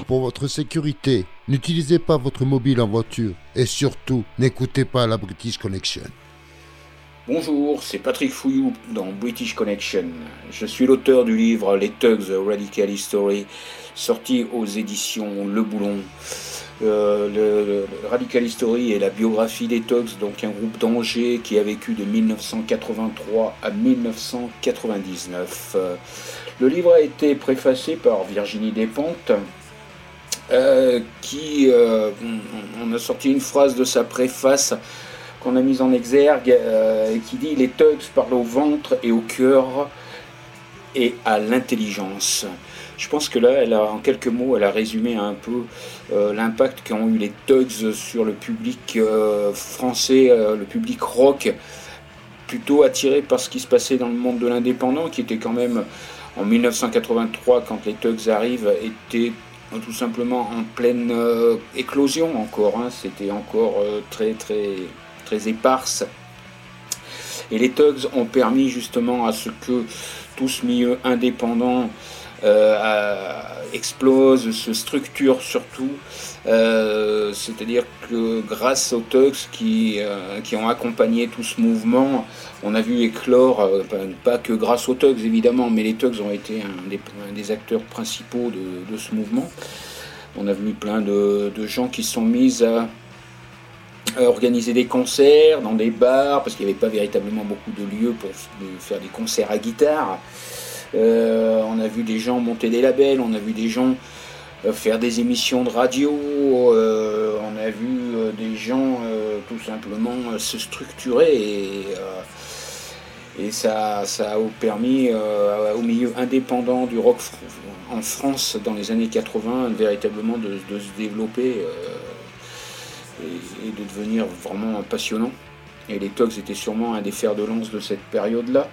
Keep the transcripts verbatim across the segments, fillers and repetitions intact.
pour votre sécurité. N'utilisez pas votre mobile en voiture. Et surtout, n'écoutez pas la British Connection. Bonjour, c'est Patrick Fouillou dans British Connection. Je suis l'auteur du livre Les Thugs, A Radical History, sorti aux éditions Le Boulon. Euh, le, le Radical History est la biographie des Thugs, donc un groupe d'Angers qui a vécu de dix-neuf cent quatre-vingt-trois à dix-neuf cent quatre-vingt-dix-neuf. Le livre a été préfacé par Virginie Despentes, euh, qui euh, on a sorti une phrase de sa préface qu'on a mise en exergue, euh, qui dit « Les Thugs parlent au ventre et au cœur et à l'intelligence ». Je pense que là, elle a, en quelques mots, elle a résumé un peu euh, l'impact qu'ont eu les Thugs sur le public euh, français, euh, le public rock, plutôt attiré par ce qui se passait dans le monde de l'indépendant, qui était quand même, en dix-neuf cent quatre-vingt-trois, quand les Thugs arrivent, était tout simplement en pleine euh, éclosion encore. Hein, c'était encore euh, très, très, très éparse. Et les Thugs ont permis justement à ce que tout ce milieu indépendant Euh, à, explose, se structure surtout, euh, c'est-à-dire que grâce aux Thugs qui, euh, qui ont accompagné tout ce mouvement, on a vu éclore, euh, pas que grâce aux Thugs évidemment, mais les Thugs ont été un des, un des acteurs principaux de, de ce mouvement. On a vu plein de, de gens qui se sont mis à, à organiser des concerts dans des bars, parce qu'il n'y avait pas véritablement beaucoup de lieux pour faire des concerts à guitare. Euh, on a vu des gens monter des labels, on a vu des gens euh, faire des émissions de radio, euh, on a vu euh, des gens euh, tout simplement euh, se structurer et, euh, et ça, ça a permis euh, au milieu indépendant du rock fr- en France dans les années quatre-vingts véritablement de, de se développer euh, et, et de devenir vraiment passionnant. Et les Thugs étaient sûrement un des fers de lance de cette période-là.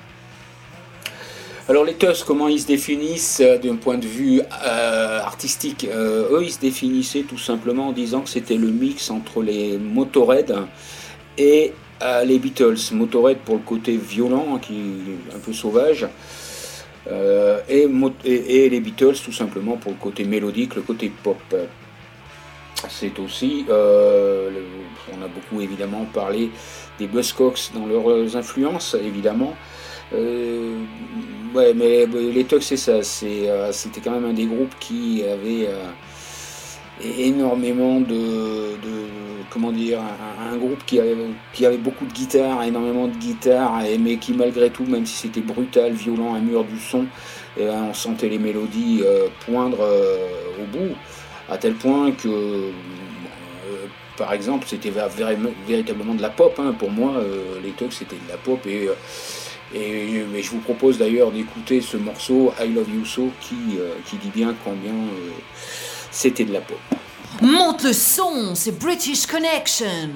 Alors les Thugs, comment ils se définissent euh, d'un point de vue euh, artistique euh, Eux, ils se définissaient tout simplement en disant que c'était le mix entre les Motörhead et euh, les Beatles. Motörhead pour le côté violent, qui est un peu sauvage, euh, et, et, et les Beatles tout simplement pour le côté mélodique, le côté pop. C'est aussi, euh, le, on a beaucoup évidemment parlé des Buzzcocks dans leurs influences, évidemment. Euh, ouais, mais les Thugs, c'est ça, c'est, euh, c'était quand même un des groupes qui avait euh, énormément de, de comment dire, un, un groupe qui avait, qui avait beaucoup de guitare, énormément de guitare, et, mais qui malgré tout, même si c'était brutal, violent, un mur du son, et, on sentait les mélodies euh, poindre euh, au bout, à tel point que euh, par exemple, c'était véritablement de la pop, hein. Pour moi, euh, les Thugs, c'était de la pop, et euh, Et, et je vous propose d'ailleurs d'écouter ce morceau I Love You So qui, euh, qui dit bien combien euh, c'était de la pop. Monte le son, c'est British Connection.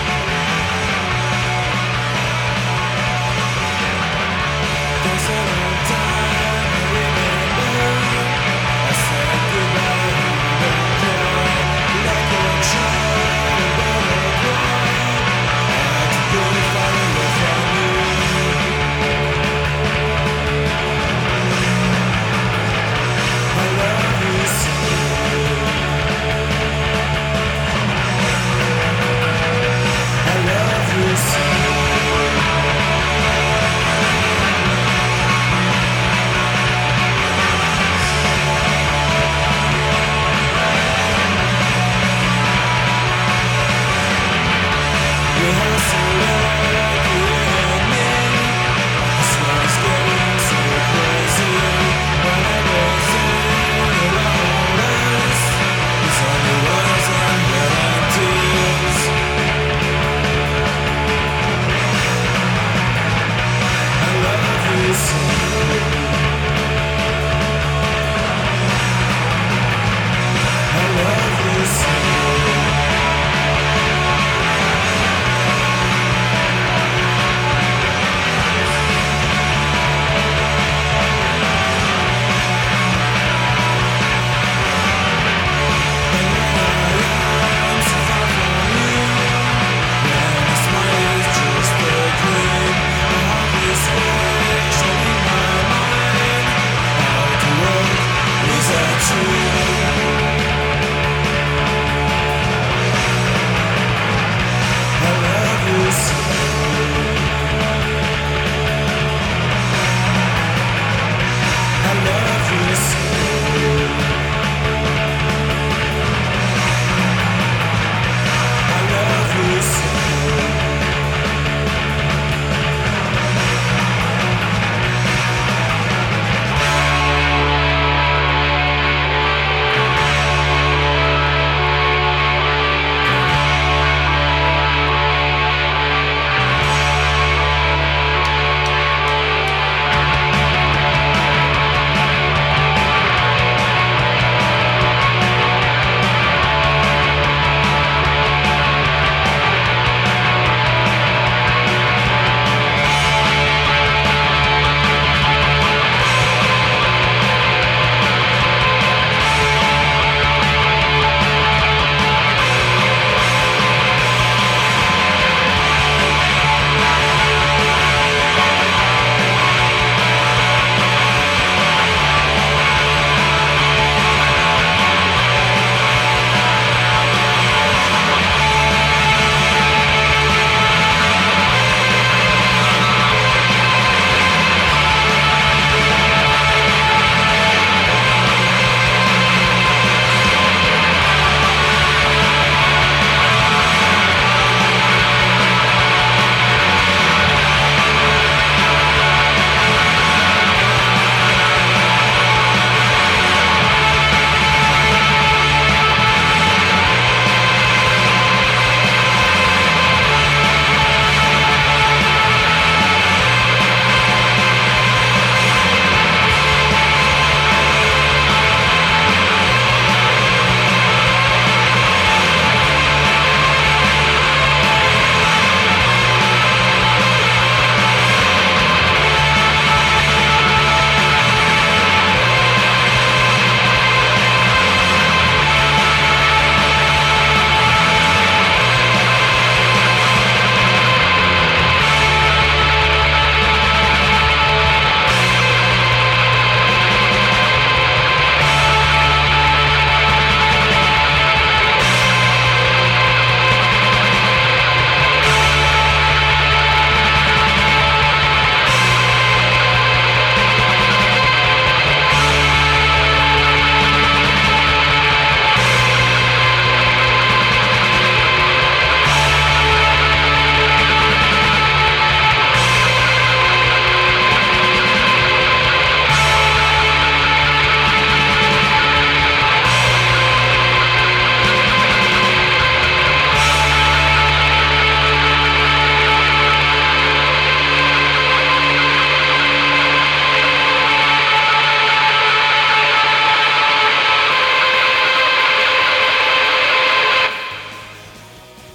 There's a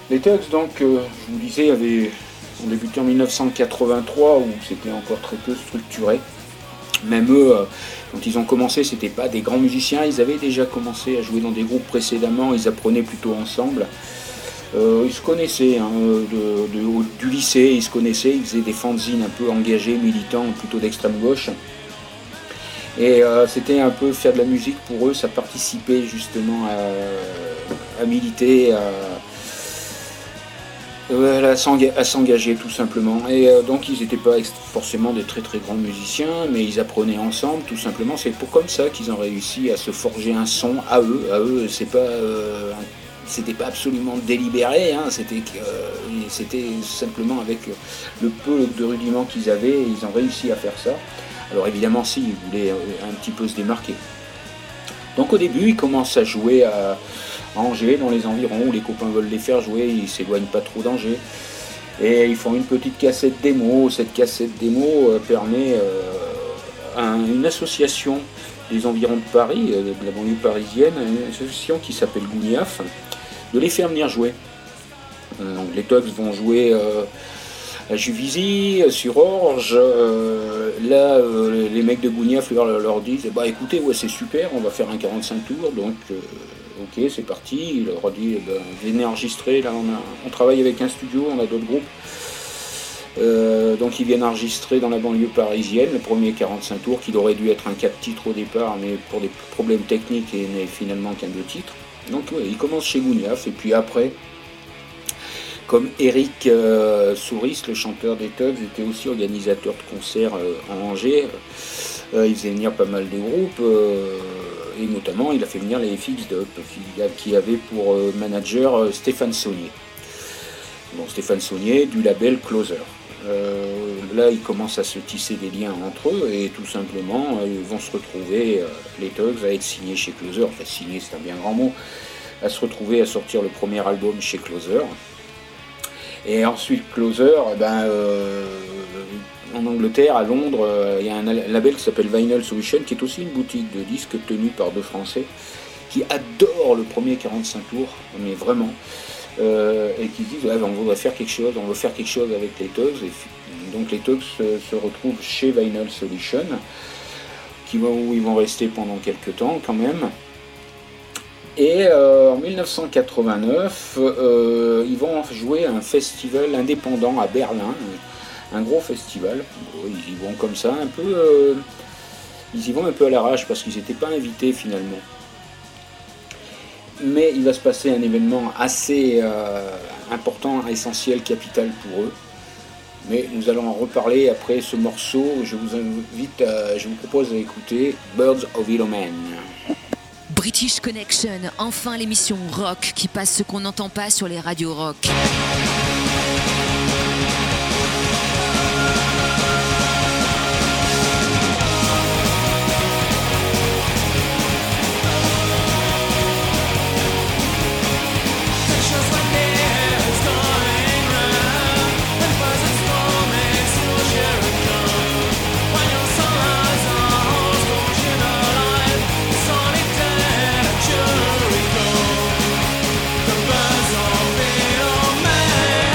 Les Tugs, donc, euh, je vous disais, avaient, ont débuté en mille neuf cent quatre-vingt-trois, où c'était encore très peu structuré. Même eux, euh, quand ils ont commencé, c'était pas des grands musiciens, ils avaient déjà commencé à jouer dans des groupes précédemment, ils apprenaient plutôt ensemble. Euh, ils se connaissaient, hein, de, de, du lycée, ils se connaissaient, ils faisaient des fanzines un peu engagés, militants, plutôt d'extrême gauche. Et euh, c'était un peu faire de la musique pour eux, ça participait justement à, à militer, à, à s'engager tout simplement. Et euh, donc ils n'étaient pas forcément des très très grands musiciens, mais ils apprenaient ensemble tout simplement. C'est pour comme ça qu'ils ont réussi à se forger un son à eux. À eux, c'est pas euh, un C'était pas absolument délibéré, hein, c'était, euh, c'était simplement avec le peu de rudiments qu'ils avaient, ils ont réussi à faire ça. Alors évidemment, si, ils voulaient un petit peu se démarquer. Donc au début, ils commencent à jouer à Angers, dans les environs, où les copains veulent les faire jouer, ils s'éloignent pas trop d'Angers. Et ils font une petite cassette démo. Cette cassette démo euh, permet euh, à une association des environs de Paris, euh, de la banlieue parisienne, une association qui s'appelle Gouniaf, de les faire venir jouer. Donc les Tugs vont jouer euh, à Juvisy, sur Orge. Euh, là, euh, les mecs de Gouniaf leur, leur disent bah écoutez, ouais, c'est super, on va faire un quarante-cinq tours, donc euh, ok, c'est parti. Il leur dit eh ben, venez enregistrer. Là, on, a, on travaille avec un studio, on a d'autres groupes. Euh, donc ils viennent enregistrer dans la banlieue parisienne le premier quarante-cinq tours, qui aurait dû être un quatre titres au départ, mais pour des problèmes techniques, et n'est finalement qu'un deux titres. Donc ouais, il commence chez Gouniaf, et puis après, comme Eric euh, Souris, le chanteur des Tugs, était aussi organisateur de concerts euh, en Angers, euh, il faisait venir pas mal de groupes, euh, et notamment il a fait venir les F X Dub, qui avait pour euh, manager euh, Stéphane Saunier. Bon, Stéphane Saunier du label Closer. Euh, là, ils commencent à se tisser des liens entre eux, et tout simplement, ils vont se retrouver, euh, les Tugs, à être signés chez Closer. Enfin, signer, c'est un bien grand mot. À se retrouver à sortir le premier album chez Closer. Et ensuite, Closer, ben, euh, en Angleterre, à Londres, euh, il y a un label qui s'appelle Vinyl Solution, qui est aussi une boutique de disques tenue par deux Français, qui adorent le premier quarante-cinq tours, mais vraiment. Euh, et qui disent ouais, on voudrait faire quelque chose, on veut faire quelque chose avec les Tugs. Et donc les Tugs se, se retrouvent chez Vinyl Solution, qui vont, où ils vont rester pendant quelques temps quand même. Et euh, en dix-neuf cent quatre-vingt-neuf, euh, ils vont jouer à un festival indépendant à Berlin, un gros festival. Ils y vont comme ça, un peu, euh, ils y vont un peu à l'arrache parce qu'ils n'étaient pas invités finalement. Mais il va se passer un événement assez euh, important, essentiel, capital pour eux. Mais nous allons en reparler après ce morceau. Je vous invite, à, je vous propose d'écouter Birds of Eloman. British Connection, enfin l'émission rock qui passe ce qu'on n'entend pas sur les radios rock. Man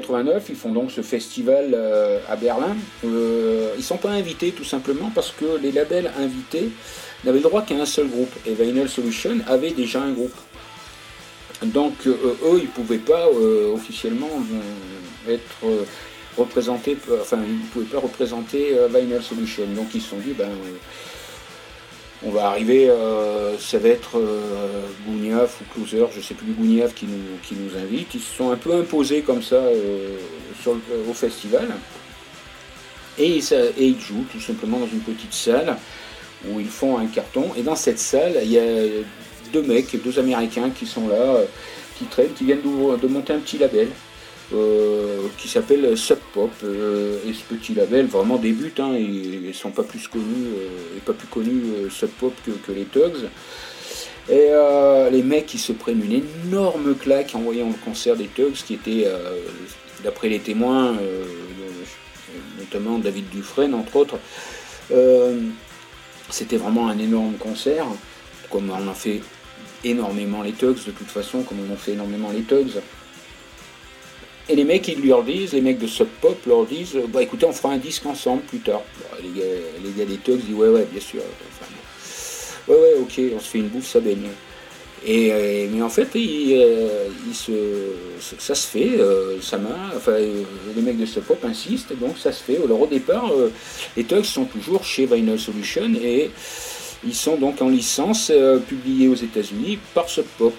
quatre-vingt-neuf, ils font donc ce festival euh, à Berlin. Euh, ils ne sont pas invités tout simplement parce que les labels invités n'avaient le droit qu'à un seul groupe. Et Vinyl Solution avait déjà un groupe. Donc euh, eux, ils ne pouvaient pas euh, officiellement euh, être euh, représentés, enfin ils ne pouvaient pas représenter euh, Vinyl Solution. Donc ils se sont dit, ben, euh, on va arriver, euh, ça va être euh, Gouniaf ou Closer, je ne sais plus, Gouniaf qui nous, qui nous invite. Ils se sont un peu imposés comme ça euh, sur le, au festival. Et, ça, et ils jouent tout simplement dans une petite salle où ils font un carton. Et dans cette salle, il y a deux mecs, deux Américains qui sont là, euh, qui traînent, qui viennent de, de monter un petit label. Euh, qui s'appelle Sub Pop, euh, et ce petit label vraiment débute, hein, ils ne sont pas plus connus euh, et pas plus connus euh, Sub Pop que, que les Tugs. Et euh, les mecs ils se prennent une énorme claque en voyant le concert des Tugs, qui était euh, d'après les témoins, euh, notamment David Dufresne entre autres, euh, c'était vraiment un énorme concert, comme on en fait énormément les Tugs de toute façon, comme on en fait énormément les Tugs. Et les mecs, ils leur disent, les mecs de Sub Pop leur disent, bah écoutez, on fera un disque ensemble plus tard. Bon, les, gars, les gars des Tugs disent, ouais, ouais, bien sûr. Enfin, ouais, ouais, ok, on se fait une bouffe, ça baigne. Et, et, mais en fait, il, euh, il se, ça se fait, euh, ça m'a, enfin, euh, les mecs de Sub Pop insistent, donc ça se fait. Alors au départ, euh, les Tugs sont toujours chez Vinyl Solution et ils sont donc en licence, euh, publiés aux États-Unis par Sub Pop.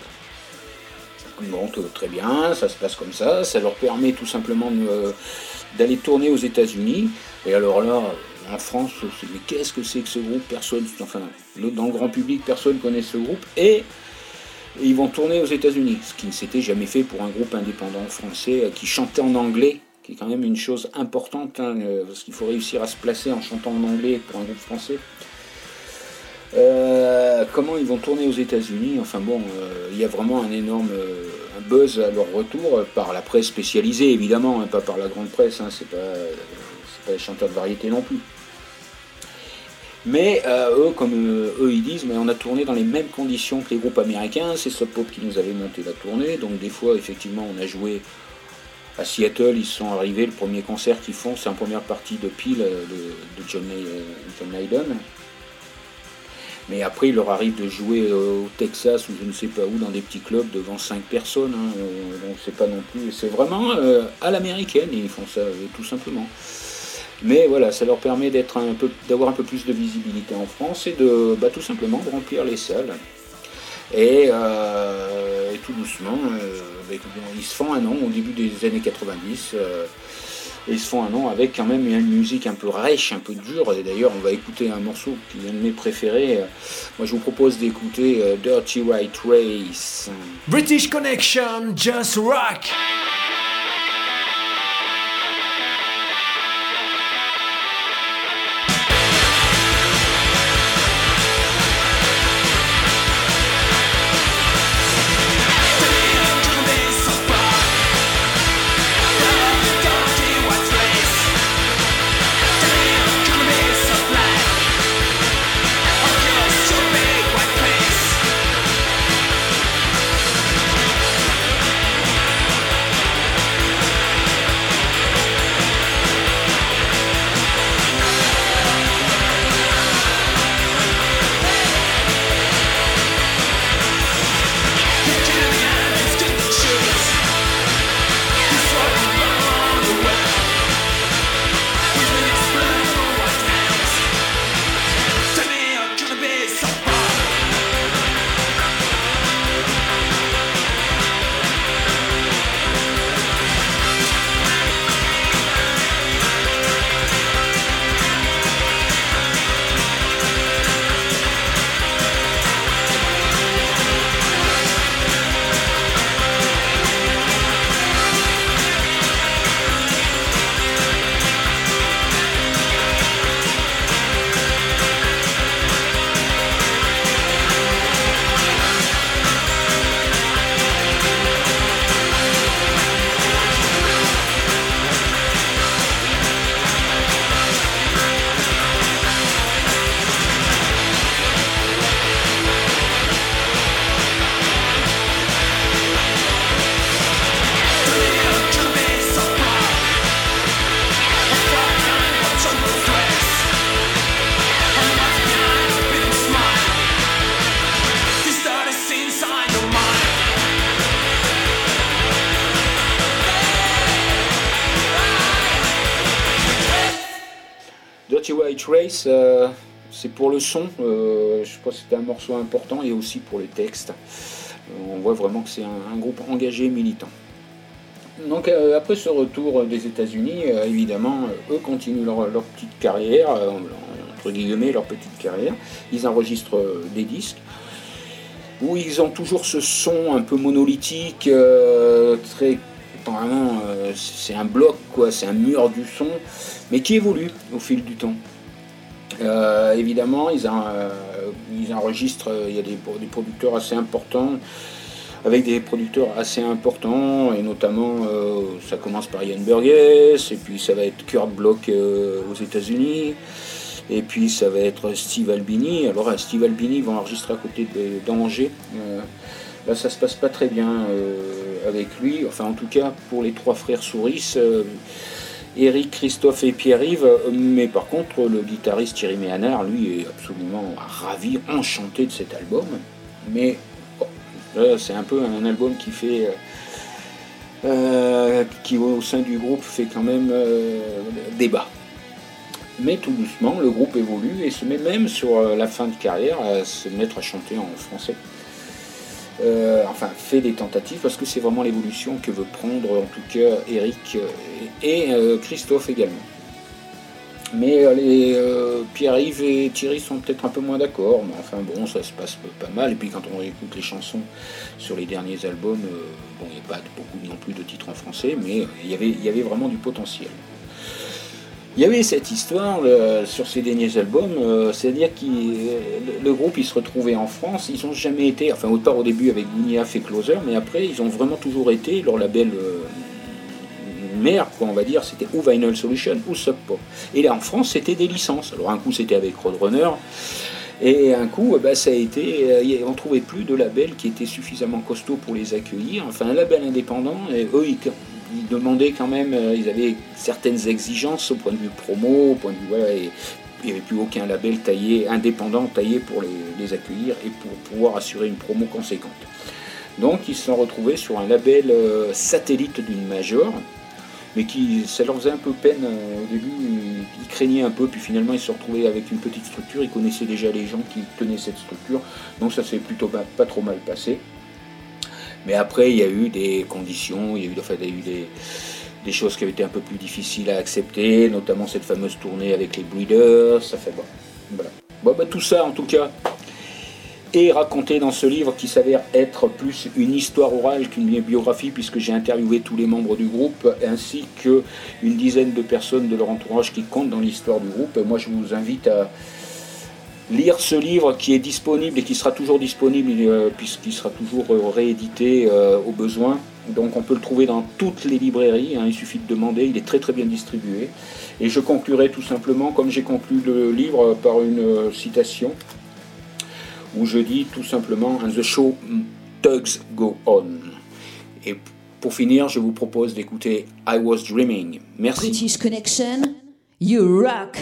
Bon, très bien, ça se passe comme ça, ça leur permet tout simplement de, euh, d'aller tourner aux États-Unis. Et alors là, en France, mais qu'est-ce que c'est que ce groupe? Personne, enfin, dans le grand public, personne connaît ce groupe. Et, et ils vont tourner aux États-Unis, ce qui ne s'était jamais fait pour un groupe indépendant français euh, qui chantait en anglais, qui est quand même une chose importante, hein, euh, parce qu'il faut réussir à se placer en chantant en anglais pour un groupe français. Euh, comment ils vont tourner aux États-Unis? Enfin bon, euh, il y a vraiment un énorme euh, un buzz à leur retour euh, par la presse spécialisée évidemment, hein, pas par la grande presse, hein, c'est pas, euh, c'est pas les chanteurs de variété non plus. Mais euh, eux, comme euh, eux ils disent, mais on a tourné dans les mêmes conditions que les groupes américains, c'est Sub Pop qui nous avait monté la tournée, donc des fois effectivement on a joué à Seattle, ils sont arrivés, le premier concert qu'ils font c'est en première partie de Peel de, de John, euh, John Lydon. Mais après, il leur arrive de jouer euh, au Texas ou je ne sais pas où, dans des petits clubs devant cinq personnes. Hein, euh, donc c'est pas non plus. C'est vraiment euh, à l'américaine, ils font ça euh, tout simplement. Mais voilà, ça leur permet d'être un peu, d'avoir un peu plus de visibilité en France et de bah, tout simplement de remplir les salles. Et, euh, et tout doucement, euh, bah, ils se font un nom au début des années quatre-vingt-dix. Euh, Et ils se font un nom avec quand même une musique un peu rêche, un peu dure. Et d'ailleurs, on va écouter un morceau qui est un de mes préférés. Moi, je vous propose d'écouter uh, Dirty White Race. British Connection, Just Rock. We'll be right back. Dirty White Race, euh, c'est pour le son, euh, je crois que c'était un morceau important, et aussi pour les textes. Euh, on voit vraiment que c'est un, un groupe engagé, militant. Donc euh, après ce retour des États-Unis, euh, évidemment, eux continuent leur, leur petite carrière, euh, entre guillemets leur petite carrière. Ils enregistrent euh, des disques où ils ont toujours ce son un peu monolithique, euh, très vraiment, euh, c'est un bloc quoi, c'est un mur du son, mais qui évolue au fil du temps. Euh, évidemment, ils, en, euh, ils enregistrent, il y a des, des producteurs assez importants. Avec des producteurs assez importants, et notamment, euh, ça commence par Ian Burgess, et puis ça va être Kurt Bloch euh, aux États-Unis, et puis ça va être Steve Albini. Alors, Steve Albini va enregistrer à côté de, d'Angers. Euh, là, ça se passe pas très bien euh, avec lui, enfin, en tout cas, pour les trois frères Souris, euh, Eric, Christophe et Pierre-Yves, mais par contre, le guitariste Thierry Méhanard, lui, est absolument ravi, enchanté de cet album, mais. Là, c'est un peu un album qui fait, euh, qui au sein du groupe fait quand même euh, débat. Mais tout doucement, le groupe évolue et se met même sur la fin de carrière à se mettre à chanter en français. Euh, enfin, fait des tentatives parce que c'est vraiment l'évolution que veut prendre en tout cas Eric et, et euh, Christophe également. Mais les euh, Pierre-Yves et Thierry sont peut-être un peu moins d'accord, mais enfin bon, ça se passe pas mal. Et puis quand on écoute les chansons sur les derniers albums, euh, bon, il n'y a pas beaucoup non plus de titres en français, mais il y avait, il y avait vraiment du potentiel. Il y avait cette histoire euh, sur ces derniers albums, euh, c'est-à-dire que le, le groupe il se retrouvait en France, ils n'ont jamais été, enfin au part au début avec Guniaf et Closer, mais après ils ont vraiment toujours été, leur label euh, mère, quoi, on va dire, c'était ou Vinyl Solution ou Sub Pop. Et là en France c'était des licences, alors un coup c'était avec Roadrunner, et un coup bah, ça a été, euh, on ne trouvait plus de label qui était suffisamment costaud pour les accueillir, enfin un label indépendant, et eux ils... Ils demandaient quand même, euh, ils avaient certaines exigences au point de vue promo, au point de vue, voilà, et il n'y avait plus aucun label taillé, indépendant taillé pour les, les accueillir et pour pouvoir assurer une promo conséquente. Donc ils se sont retrouvés sur un label euh, satellite d'une major, mais qui, ça leur faisait un peu peine euh, au début, ils, ils craignaient un peu, puis finalement ils se sont retrouvés avec une petite structure, ils connaissaient déjà les gens qui tenaient cette structure, donc ça s'est plutôt pas, pas trop mal passé. Mais après, il y a eu des conditions, il y a eu, enfin, il y a eu des, des choses qui avaient été un peu plus difficiles à accepter, notamment cette fameuse tournée avec les Breeders. Ça fait bon. Voilà. Bon, bah, tout ça, en tout cas, est raconté dans ce livre qui s'avère être plus une histoire orale qu'une biographie, puisque j'ai interviewé tous les membres du groupe, ainsi qu'une dizaine de personnes de leur entourage qui comptent dans l'histoire du groupe. Et moi, je vous invite à lire ce livre qui est disponible et qui sera toujours disponible euh, puisqu'il sera toujours euh, réédité euh, au besoin. Donc on peut le trouver dans toutes les librairies, hein, il suffit de demander, il est très très bien distribué. Et je conclurai tout simplement, comme j'ai conclu le livre, par une euh, citation où je dis tout simplement « And the show tugs go on ». Et pour finir, je vous propose d'écouter « I was dreaming ». Merci. British Connection, you rock.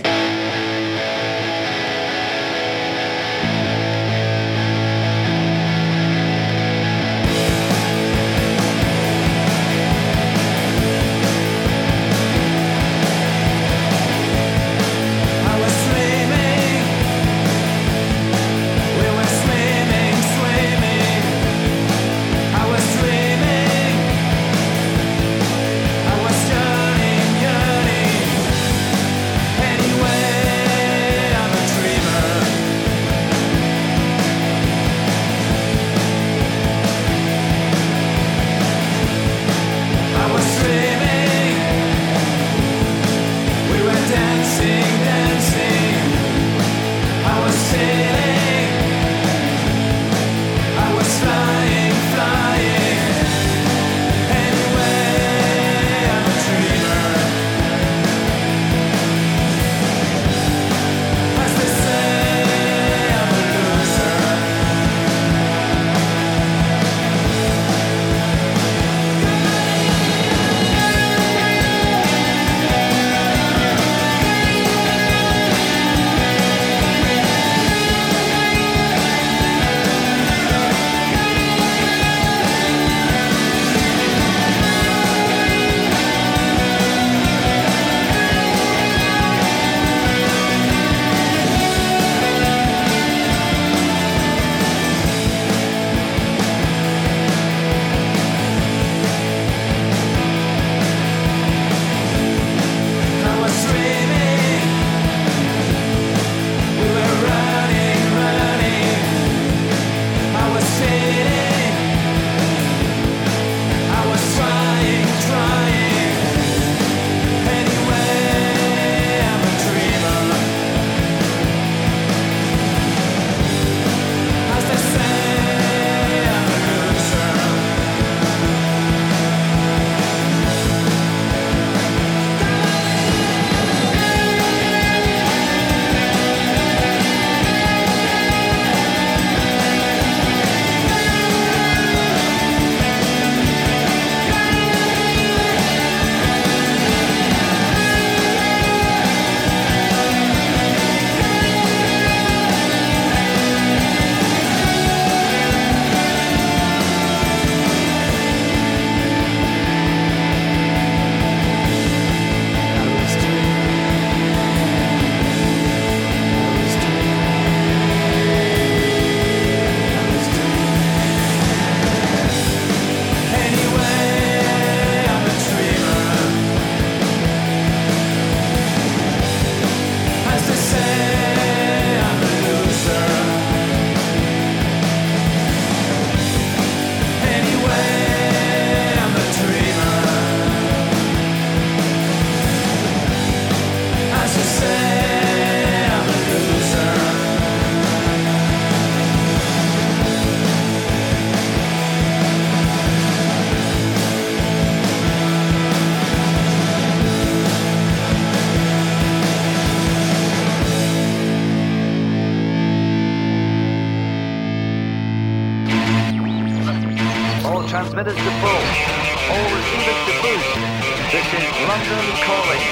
transmitters to full. All receivers to boost. This is London calling.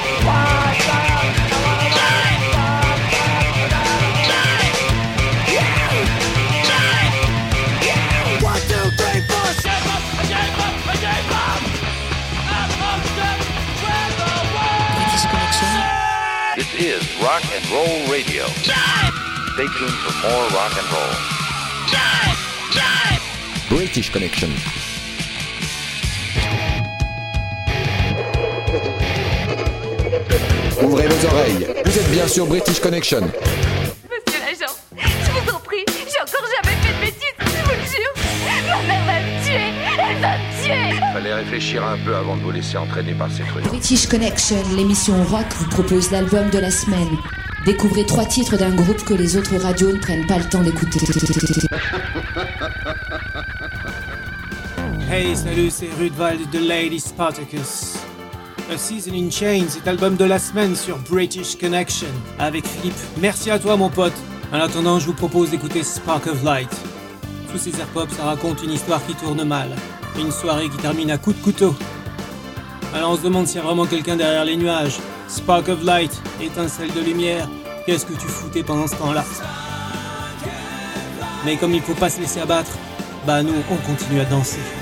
One, two, three, four, step up, I gave up, I gave up. I'm up, step, where the world. British Connection. This is Rock and Roll Radio. Stay tuned for more rock and roll. British Connection. Ouvrez vos oreilles, vous êtes bien sur British Connection. Monsieur l'agent, je vous en prie, j'ai encore jamais fait de bêtises, je vous le jure. Ma mère va me tuer, elle va me tuer. Fallait réfléchir un peu avant de vous laisser entraîner par ces trucs. British Connection, l'émission rock vous propose l'album de la semaine. Découvrez trois titres d'un groupe que les autres radios ne prennent pas le temps d'écouter. Hey, salut, c'est Rudwald de Lady Spartacus. A Season in Chains est l'album de la semaine sur British Connection avec Philippe. Merci à toi, mon pote. En attendant, je vous propose d'écouter Spark of Light. Sous ces air pop, ça raconte une histoire qui tourne mal. Une soirée qui termine à coups de couteau. Alors on se demande s'il y a vraiment quelqu'un derrière les nuages. Spark of Light, étincelle de lumière. Qu'est-ce que tu foutais pendant ce temps-là? Mais comme il faut pas se laisser abattre, bah nous, on continue à danser.